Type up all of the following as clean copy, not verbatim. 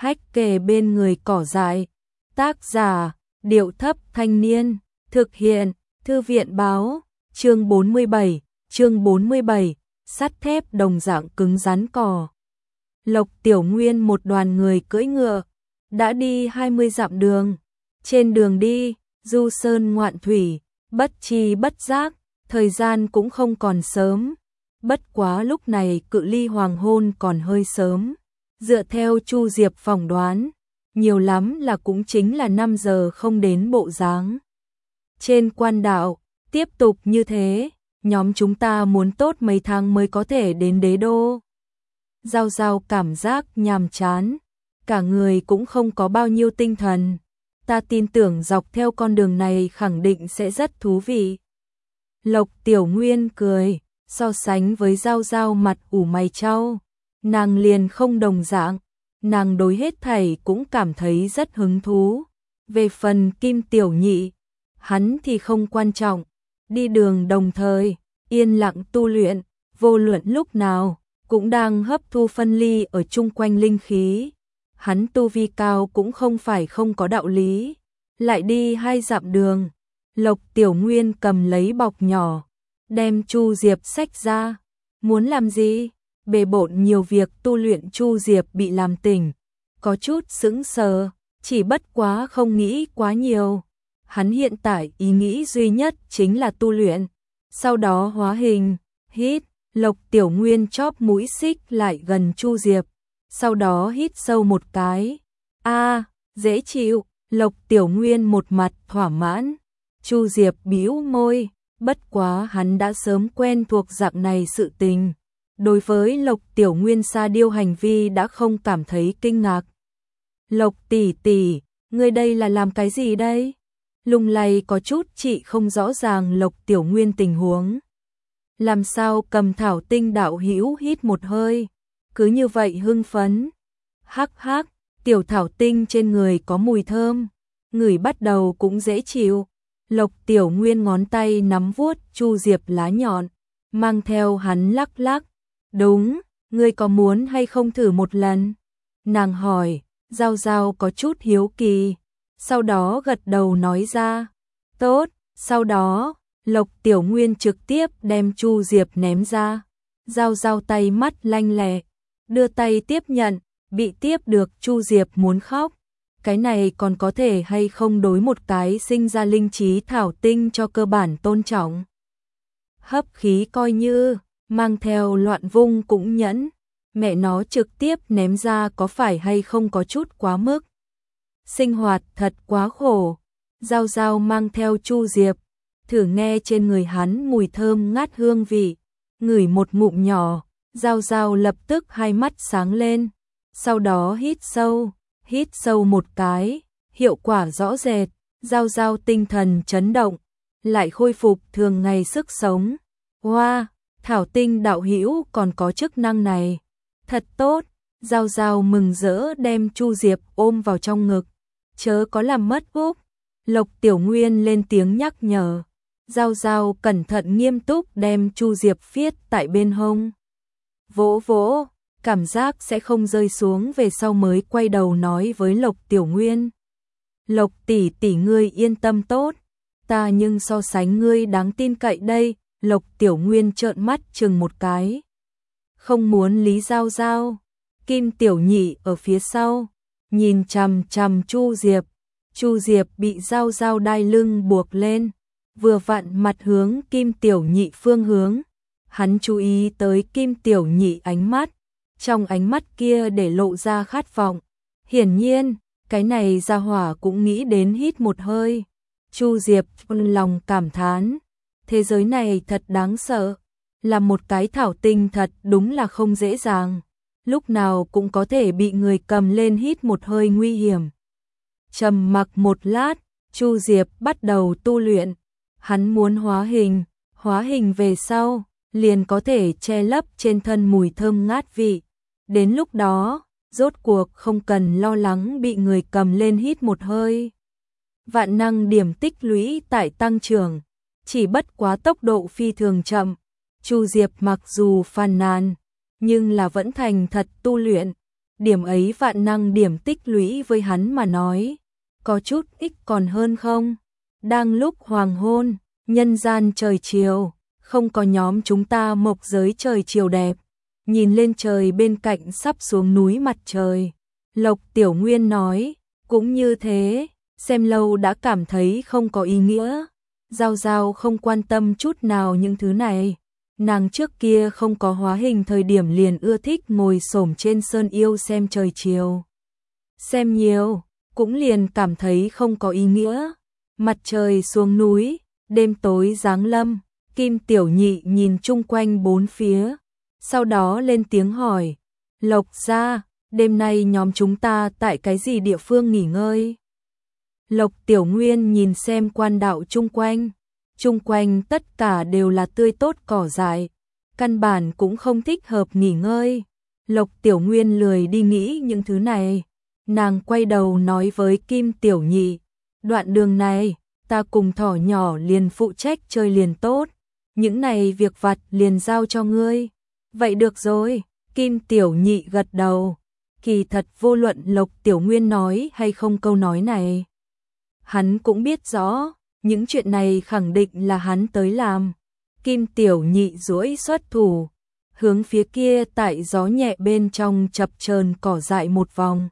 hách kề bên người cỏ dại. Tác giả, Điệu Thấp Thanh Niên, thực hiện, Thư viện Báo, chương 47, sắt thép đồng dạng cứng rắn cỏ. Lộc Tiểu Nguyên một đoàn người cưỡi ngựa, đã đi 20 dặm đường. Trên đường đi, du sơn ngoạn thủy, bất tri bất giác, thời gian cũng không còn sớm. Bất quá lúc này cự ly hoàng hôn còn hơi sớm. Dựa theo Chu Diệp phỏng đoán, nhiều lắm là cũng chính là 5 giờ không đến bộ dáng. Trên quan đạo, tiếp tục như thế, nhóm chúng ta muốn tốt mấy tháng mới có thể đến đế đô. Giao Giao cảm giác nhàm chán, cả người cũng không có bao nhiêu tinh thần. Ta tin tưởng dọc theo con đường này khẳng định sẽ rất thú vị. Lộc Tiểu Nguyên cười, so sánh với Giao Giao mặt ủ mày chau, nàng liền không đồng dạng, nàng đối hết thảy cũng cảm thấy rất hứng thú. Về phần Kim Tiểu Nhị, hắn thì không quan trọng, đi đường đồng thời, yên lặng tu luyện, vô luận lúc nào, cũng đang hấp thu phân ly ở chung quanh linh khí. Hắn tu vi cao cũng không phải không có đạo lý. Lại đi 2 dặm đường, Lộc Tiểu Nguyên cầm lấy bọc nhỏ, đem Chu Diệp xách ra. Muốn làm gì? Bề bộn nhiều việc tu luyện. Chu Diệp bị làm tỉnh, có chút sững sờ, chỉ bất quá không nghĩ quá nhiều. Hắn hiện tại ý nghĩ duy nhất chính là tu luyện, sau đó hóa hình. Hít, Lộc Tiểu Nguyên chóp mũi xích lại gần Chu Diệp, sau đó hít sâu một cái. Dễ chịu. Lộc Tiểu Nguyên một mặt thỏa mãn. Chu Diệp bĩu môi, bất quá hắn đã sớm quen thuộc dạng này sự tình. Đối với Lộc Tiểu Nguyên sa điêu hành vi đã không cảm thấy kinh ngạc. Lộc tỷ tỷ, ngươi đây là làm cái gì đây? Lung lay có chút chị không rõ ràng Lộc Tiểu Nguyên tình huống. Làm sao Cầm Thảo Tinh đạo hữu hít một hơi, cứ như vậy hưng phấn. Hắc hắc, tiểu thảo tinh trên người có mùi thơm, ngửi bắt đầu cũng dễ chịu. Lộc Tiểu Nguyên ngón tay nắm vuốt Chu Diệp lá nhọn, mang theo hắn lắc lắc. Đúng, ngươi có muốn hay không thử một lần? Nàng hỏi. Giao Giao có chút hiếu kỳ, sau đó gật đầu nói ra. Tốt. Sau đó, Lộc Tiểu Nguyên trực tiếp đem Chu Diệp ném ra. Giao Giao tay mắt lanh lẹ, đưa tay tiếp nhận, bị tiếp được. Chu Diệp muốn khóc. Cái này còn có thể hay không đối một cái sinh ra linh trí thảo tinh cho cơ bản tôn trọng. Hấp khí coi như, mang theo loạn vung cũng nhẫn. Mẹ nó trực tiếp ném ra có phải hay không có chút quá mức. Sinh hoạt thật quá khổ. Giao Giao mang theo Chu Diệp, thử nghe trên người hắn mùi thơm ngát hương vị. Ngửi một ngụm nhỏ, Giao Giao lập tức hai mắt sáng lên. Sau đó hít sâu một cái, hiệu quả rõ rệt. Giao Giao tinh thần chấn động, lại khôi phục thường ngày sức sống. Wow, thảo tinh đạo hữu còn có chức năng này. Thật tốt. Giao Giao mừng rỡ đem Chu Diệp ôm vào trong ngực. Chớ có làm mất úp. Lộc Tiểu Nguyên lên tiếng nhắc nhở. Giao Giao cẩn thận nghiêm túc đem Chu Diệp viết tại bên hông. Vỗ vỗ, cảm giác sẽ không rơi xuống về sau mới quay đầu nói với Lộc Tiểu Nguyên. Lộc tỷ tỷ ngươi yên tâm tốt, ta nhưng so sánh ngươi đáng tin cậy đây. Lộc Tiểu Nguyên trợn mắt chừng một cái. Không muốn lý Giao Giao. Kim Tiểu Nhị ở phía sau, nhìn chằm chằm Chu Diệp. Chu Diệp bị Giao Giao đai lưng buộc lên, vừa vặn mặt hướng Kim Tiểu Nhị phương hướng. Hắn chú ý tới Kim Tiểu Nhị ánh mắt, trong ánh mắt kia để lộ ra khát vọng. Hiển nhiên, cái này gia hỏa cũng nghĩ đến hít một hơi. Chu Diệp lòng cảm thán, thế giới này thật đáng sợ, là một cái thảo tinh thật đúng là không dễ dàng, lúc nào cũng có thể bị người cầm lên hít một hơi nguy hiểm. Trầm mặc một lát, Chu Diệp bắt đầu tu luyện. Hắn muốn hóa hình về sau, liền có thể che lấp trên thân mùi thơm ngát vị. Đến lúc đó, rốt cuộc không cần lo lắng bị người cầm lên hít một hơi. Vạn năng điểm tích lũy tại tăng trưởng, chỉ bất quá tốc độ phi thường chậm. Chu Diệp mặc dù phàn nàn, nhưng là vẫn thành thật tu luyện. điểm ấy vạn năng điểm tích lũy với hắn mà nói, có chút ích còn hơn không. Đang lúc hoàng hôn, nhân gian trời chiều, không có nhóm chúng ta mộc giới trời chiều đẹp. Nhìn lên trời bên cạnh sắp xuống núi mặt trời, Lộc Tiểu Nguyên nói, cũng như thế, xem lâu đã cảm thấy không có ý nghĩa. Giao Giao không quan tâm chút nào những thứ này. Nàng trước kia không có hóa hình thời điểm liền ưa thích ngồi xổm trên sơn yêu xem trời chiều. Xem nhiều, cũng liền cảm thấy không có ý nghĩa. Mặt trời xuống núi, đêm tối giáng lâm, Kim Tiểu Nhị nhìn chung quanh bốn phía, sau đó lên tiếng hỏi, Lộc gia, đêm nay nhóm chúng ta tại cái gì địa phương nghỉ ngơi? Lộc Tiểu Nguyên nhìn xem quan đạo chung quanh tất cả đều là tươi tốt cỏ dại, căn bản cũng không thích hợp nghỉ ngơi. Lộc Tiểu Nguyên lười đi nghĩ những thứ này, nàng quay đầu nói với Kim Tiểu Nhị, đoạn đường này, ta cùng thỏ nhỏ liền phụ trách chơi liền tốt, những này việc vặt liền giao cho ngươi. Vậy được rồi, Kim Tiểu Nhị gật đầu, kỳ thật vô luận Lộc Tiểu Nguyên nói hay không câu nói này. Hắn cũng biết rõ, những chuyện này khẳng định là hắn tới làm. Kim Tiểu Nhị duỗi xuất thủ, hướng phía kia tại gió nhẹ bên trong chập chờn cỏ dại một vòng.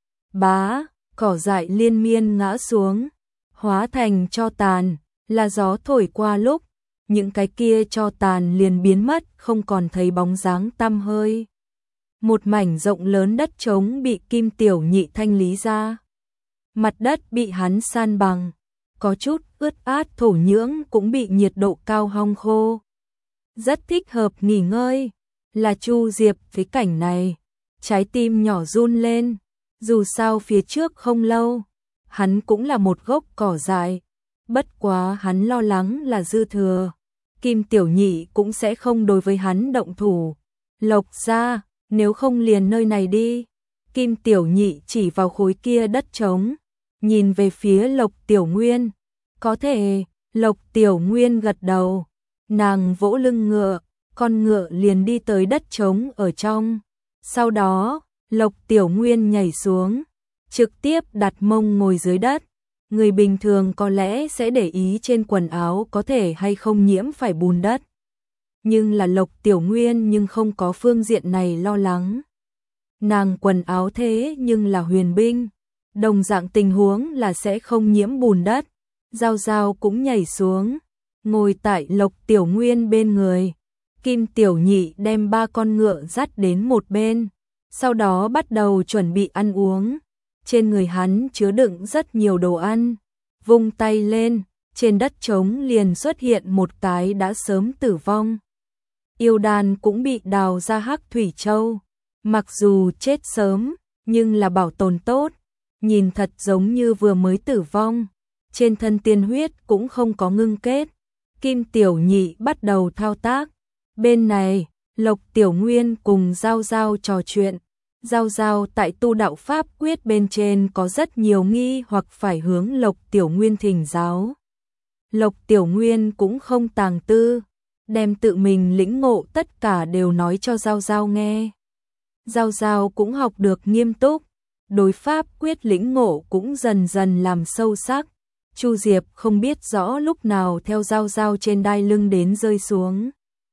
Bá, cỏ dại liên miên ngã xuống, hóa thành tro tàn, là gió thổi qua lúc, những cái kia tro tàn liền biến mất, không còn thấy bóng dáng tăm hơi. Một mảnh rộng lớn đất trống bị Kim Tiểu Nhị thanh lý ra. Mặt đất bị hắn san bằng, có chút ướt át, thổ nhưỡng cũng bị nhiệt độ cao hong khô. Rất thích hợp nghỉ ngơi, là Chu Diệp với cảnh này, trái tim nhỏ run lên, dù sao phía trước không lâu, hắn cũng là một gốc cỏ dại, bất quá hắn lo lắng là dư thừa, Kim Tiểu Nhị cũng sẽ không đối với hắn động thủ. Lộc gia, nếu không liền nơi này đi. Kim Tiểu Nhị chỉ vào khối kia đất trống, nhìn về phía Lộc Tiểu Nguyên. Có thể, Lộc Tiểu Nguyên gật đầu, nàng vỗ lưng ngựa, con ngựa liền đi tới đất trống ở trong. Sau đó, Lộc Tiểu Nguyên nhảy xuống, trực tiếp đặt mông ngồi dưới đất. Người bình thường có lẽ sẽ để ý trên quần áo có thể hay không nhiễm phải bùn đất. Nhưng là Lộc Tiểu Nguyên nhưng không có phương diện này lo lắng. Nàng quần áo thế nhưng là huyền binh, đồng dạng tình huống là sẽ không nhiễm bùn đất. Giao Giao cũng nhảy xuống, ngồi tại Lộc Tiểu Nguyên bên người. Kim Tiểu Nhị đem 3 con ngựa dắt đến một bên, sau đó bắt đầu chuẩn bị ăn uống. Trên người hắn chứa đựng rất nhiều đồ ăn, vung tay lên, trên đất trống liền xuất hiện một cái đã sớm tử vong. Yêu đan cũng bị đào ra hắc thủy châu, mặc dù chết sớm, nhưng là bảo tồn tốt, nhìn thật giống như vừa mới tử vong, trên thân tiên huyết cũng không có ngưng kết. Kim Tiểu Nhị bắt đầu thao tác, bên này, Lộc Tiểu Nguyên cùng Giao Giao trò chuyện. Giao Giao tại tu đạo pháp quyết bên trên có rất nhiều nghi hoặc phải hướng Lộc Tiểu Nguyên thỉnh giáo. Lộc Tiểu Nguyên cũng không tàng tư, đem tự mình lĩnh ngộ tất cả đều nói cho Giao Giao nghe. Giao Giao cũng học được nghiêm túc, đối pháp quyết lĩnh ngộ cũng dần dần làm sâu sắc. Chu Diệp không biết rõ lúc nào theo Giao Giao trên đai lưng đến rơi xuống.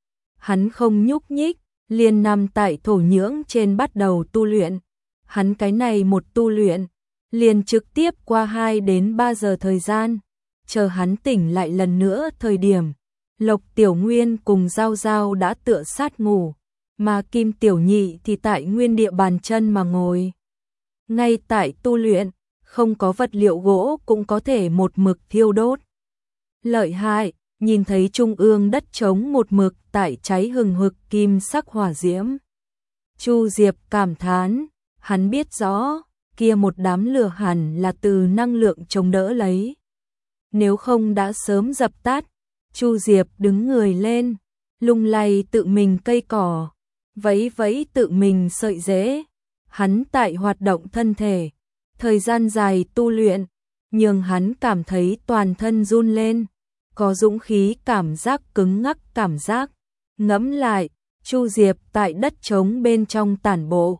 Hắn không nhúc nhích, liền nằm tại thổ nhưỡng trên bắt đầu tu luyện. Hắn cái này một tu luyện, liền trực tiếp qua 2 đến 3 giờ thời gian. Chờ hắn tỉnh lại lần nữa thời điểm, Lộc Tiểu Nguyên cùng Giao Giao đã tựa sát ngủ, mà Kim Tiểu Nhị thì tại nguyên địa bàn chân mà ngồi. Ngay tại tu luyện, không có vật liệu gỗ cũng có thể một mực thiêu đốt. Lợi hại, nhìn thấy trung ương đất trống một mực tại cháy hừng hực kim sắc hỏa diễm. Chu Diệp cảm thán, hắn biết rõ, kia một đám lửa hẳn là từ năng lượng chống đỡ lấy. Nếu không đã sớm dập tắt. Chu Diệp đứng người lên, lung lay tự mình cây cỏ, vẫy vẫy tự mình sợi rễ. Hắn tại hoạt động thân thể, thời gian dài tu luyện, nhưng hắn cảm thấy toàn thân run lên, có dũng khí cảm giác cứng ngắc cảm giác. Ngẫm lại, Chu Diệp tại đất trống bên trong tản bộ,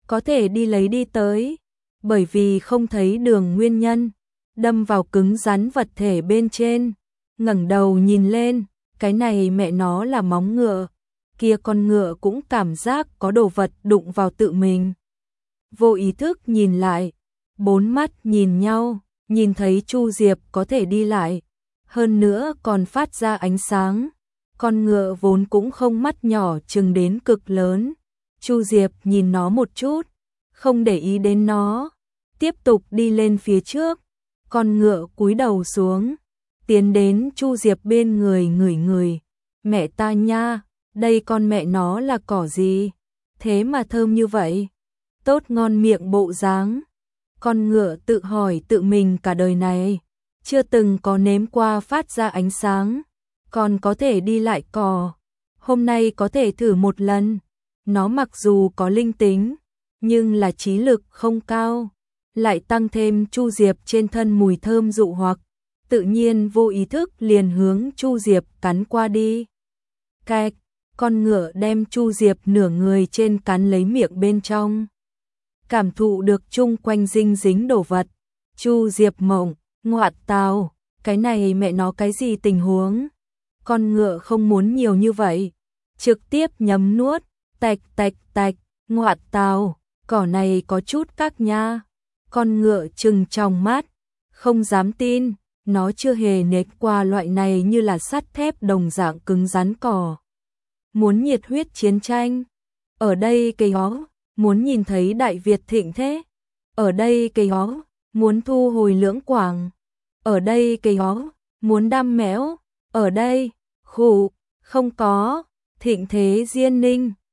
có thể đi lấy đi tới, bởi vì không thấy đường nguyên nhân, đâm vào cứng rắn vật thể bên trên, ngẩng đầu nhìn lên, cái này mẹ nó là móng ngựa, kia con ngựa cũng cảm giác có đồ vật đụng vào tự mình. Vô ý thức nhìn lại, bốn mắt nhìn nhau, nhìn thấy Chu Diệp có thể đi lại, hơn nữa còn phát ra ánh sáng. Con ngựa vốn cũng không mắt nhỏ chừng đến cực lớn. Chu Diệp nhìn nó một chút, không để ý đến nó, tiếp tục đi lên phía trước. Con ngựa cúi đầu xuống, tiến đến Chu Diệp bên người ngửi ngửi. Mẹ ta nha, đây con mẹ nó là cỏ gì? Thế mà thơm như vậy. Tốt ngon miệng bộ dáng. Con ngựa tự hỏi tự mình cả đời này, chưa từng có nếm qua phát ra ánh sáng, còn có thể đi lại cỏ. Hôm nay có thể thử một lần. Nó mặc dù có linh tính, nhưng là trí lực không cao, lại tăng thêm Chu Diệp trên thân mùi thơm dụ hoặc, tự nhiên vô ý thức liền hướng Chu Diệp cắn qua đi. Cạch, con ngựa đem Chu Diệp nửa người trên cắn lấy miệng bên trong. Cảm thụ được chung quanh dinh dính đồ vật, Chu Diệp mộng, ngoạ tào, cái này mẹ nó cái gì tình huống? Con ngựa không muốn nhiều như vậy, trực tiếp nhấm nuốt, tạch tạch tạch, ngoạ tào, cỏ này có chút các nha. Con ngựa trừng trong mắt, không dám tin, nó chưa hề nếm qua loại này như là sắt thép đồng dạng cứng rắn cỏ. Muốn nhiệt huyết chiến tranh, ở đây cây hó, muốn nhìn thấy Đại Việt thịnh thế, ở đây cây hó, muốn thu hồi lưỡng quảng, ở đây cây hó, muốn đam mẽo, ở đây, khủ, không có, thịnh thế diên ninh,